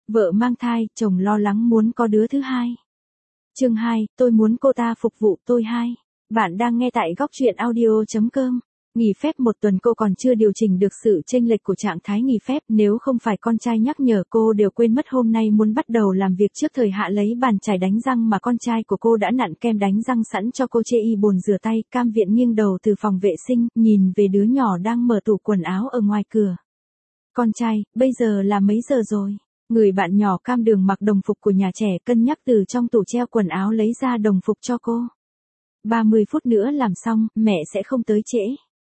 Vợ mang thai, chồng lo lắng muốn có đứa thứ hai. Chương 2, tôi muốn cô ta phục vụ tôi 2. Bạn đang nghe tại góc truyện audio.com. Nghỉ phép một tuần cô còn chưa điều chỉnh được sự chênh lệch của trạng thái nghỉ phép, nếu không phải con trai nhắc nhở cô đều quên mất hôm nay muốn bắt đầu làm việc trước thời hạn lấy bàn chải đánh răng mà con trai của cô đã nặn kem đánh răng sẵn cho cô chê y bồn rửa tay. Cam Viện nghiêng đầu từ phòng vệ sinh, nhìn về đứa nhỏ đang mở tủ quần áo ở ngoài cửa. Con trai, bây giờ là mấy giờ rồi? Người bạn nhỏ Cam Đường mặc đồng phục của nhà trẻ cân nhắc từ trong tủ treo quần áo lấy ra đồng phục cho cô. 30 phút nữa làm xong, mẹ sẽ không tới trễ.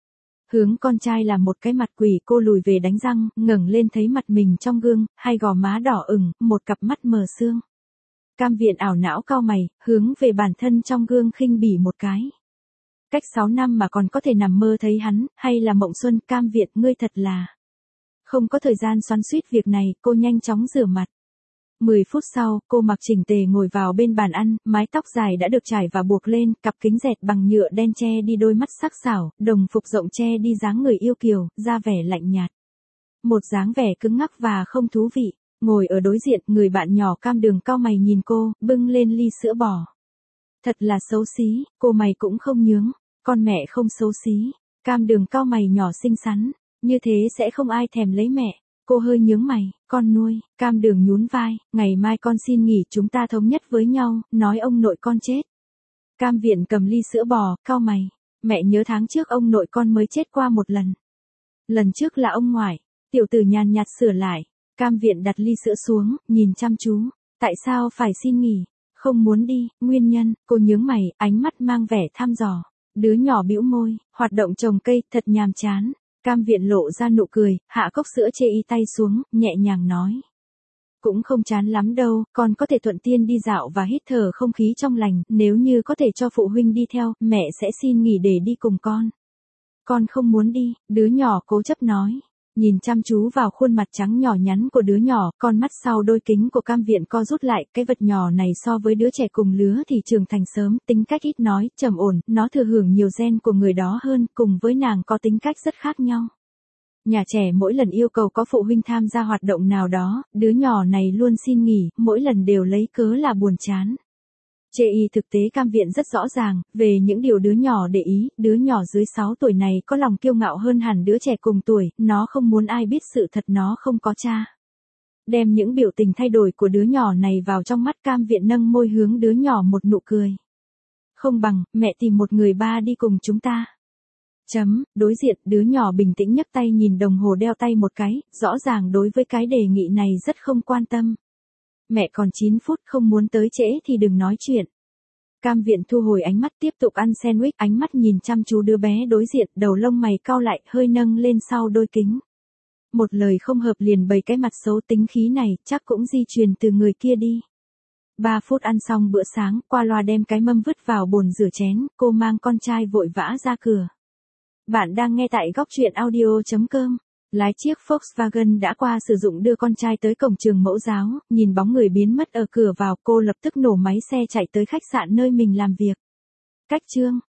Hướng con trai làm một cái mặt quỷ, cô lùi về đánh răng, ngẩng lên thấy mặt mình trong gương, hai gò má đỏ ửng, một cặp mắt mờ sương. Cam Viện ảo não cau mày, hướng về bản thân trong gương khinh bỉ một cái. Cách 6 năm mà còn có thể nằm mơ thấy hắn, hay là mộng xuân? Cam Viện, ngươi thật là... Không có thời gian xoắn xuýt việc này, cô nhanh chóng rửa mặt. 10 phút sau, cô mặc chỉnh tề ngồi vào bên bàn ăn, mái tóc dài đã được trải và buộc lên, cặp kính dẹt bằng nhựa đen che đi đôi mắt sắc sảo, đồng phục rộng che đi dáng người yêu kiều, da vẻ lạnh nhạt. Một dáng vẻ cứng ngắc và không thú vị. Ngồi ở đối diện, người bạn nhỏ Cam Đường cau mày nhìn cô, bưng lên ly sữa bò. Thật là xấu xí, cô mày cũng không nhướng, con mẹ không xấu xí. Cam Đường cau mày nhỏ xinh xắn, như thế sẽ không ai thèm lấy mẹ. Cô hơi nhướng mày, con nuôi. Cam Đường nhún vai, ngày mai con xin nghỉ, chúng ta thống nhất với nhau, nói ông nội con chết. Cam Viện cầm ly sữa bò, cau mày. Mẹ nhớ tháng trước ông nội con mới chết qua một lần. Lần trước là ông ngoại. Tiểu tử nhàn nhạt sửa lại. Cam Viện đặt ly sữa xuống, nhìn chăm chú. Tại sao phải xin nghỉ? Không muốn đi, nguyên nhân? Cô nhướng mày, ánh mắt mang vẻ thăm dò. Đứa nhỏ bĩu môi, hoạt động trồng cây, thật nhàm chán. Cam Viện lộ ra nụ cười, hạ cốc sữa chê y tay xuống, nhẹ nhàng nói. Cũng không chán lắm đâu, con có thể thuận tiện đi dạo và hít thở không khí trong lành, nếu như có thể cho phụ huynh đi theo, mẹ sẽ xin nghỉ để đi cùng con. Con không muốn đi, đứa nhỏ cố chấp nói. Nhìn chăm chú vào khuôn mặt trắng nhỏ nhắn của đứa nhỏ, con mắt sau đôi kính của Cam Viện co rút lại, cái vật nhỏ này so với đứa trẻ cùng lứa thì trưởng thành sớm, tính cách ít nói, trầm ổn, nó thừa hưởng nhiều gen của người đó hơn, cùng với nàng có tính cách rất khác nhau. Nhà trẻ mỗi lần yêu cầu có phụ huynh tham gia hoạt động nào đó, đứa nhỏ này luôn xin nghỉ, mỗi lần đều lấy cớ là buồn chán. Chê y thực tế Cam Viện rất rõ ràng, về những điều đứa nhỏ để ý, đứa nhỏ dưới 6 tuổi này có lòng kiêu ngạo hơn hẳn đứa trẻ cùng tuổi, nó không muốn ai biết sự thật nó không có cha. Đem những biểu tình thay đổi của đứa nhỏ này vào trong mắt, Cam Viện nâng môi hướng đứa nhỏ một nụ cười. Không bằng, mẹ tìm một người ba đi cùng chúng ta. Đối diện, đứa nhỏ bình tĩnh nhấc tay nhìn đồng hồ đeo tay một cái, rõ ràng đối với cái đề nghị này rất không quan tâm. Mẹ còn 9 phút, không muốn tới trễ thì đừng nói chuyện. Cam Viện thu hồi ánh mắt tiếp tục ăn sandwich, ánh mắt nhìn chăm chú đứa bé đối diện, đầu lông mày cau lại, hơi nâng lên sau đôi kính. Một lời không hợp liền bày cái mặt xấu tính khí này, chắc cũng di truyền từ người kia đi. 3 phút ăn xong bữa sáng, qua loa đem cái mâm vứt vào bồn rửa chén, cô mang con trai vội vã ra cửa. Bạn đang nghe tại góc truyện audio.com. Lái chiếc Volkswagen đã qua sử dụng đưa con trai tới cổng trường mẫu giáo, nhìn bóng người biến mất ở cửa vào, cô lập tức nổ máy xe chạy tới khách sạn nơi mình làm việc. Cách chương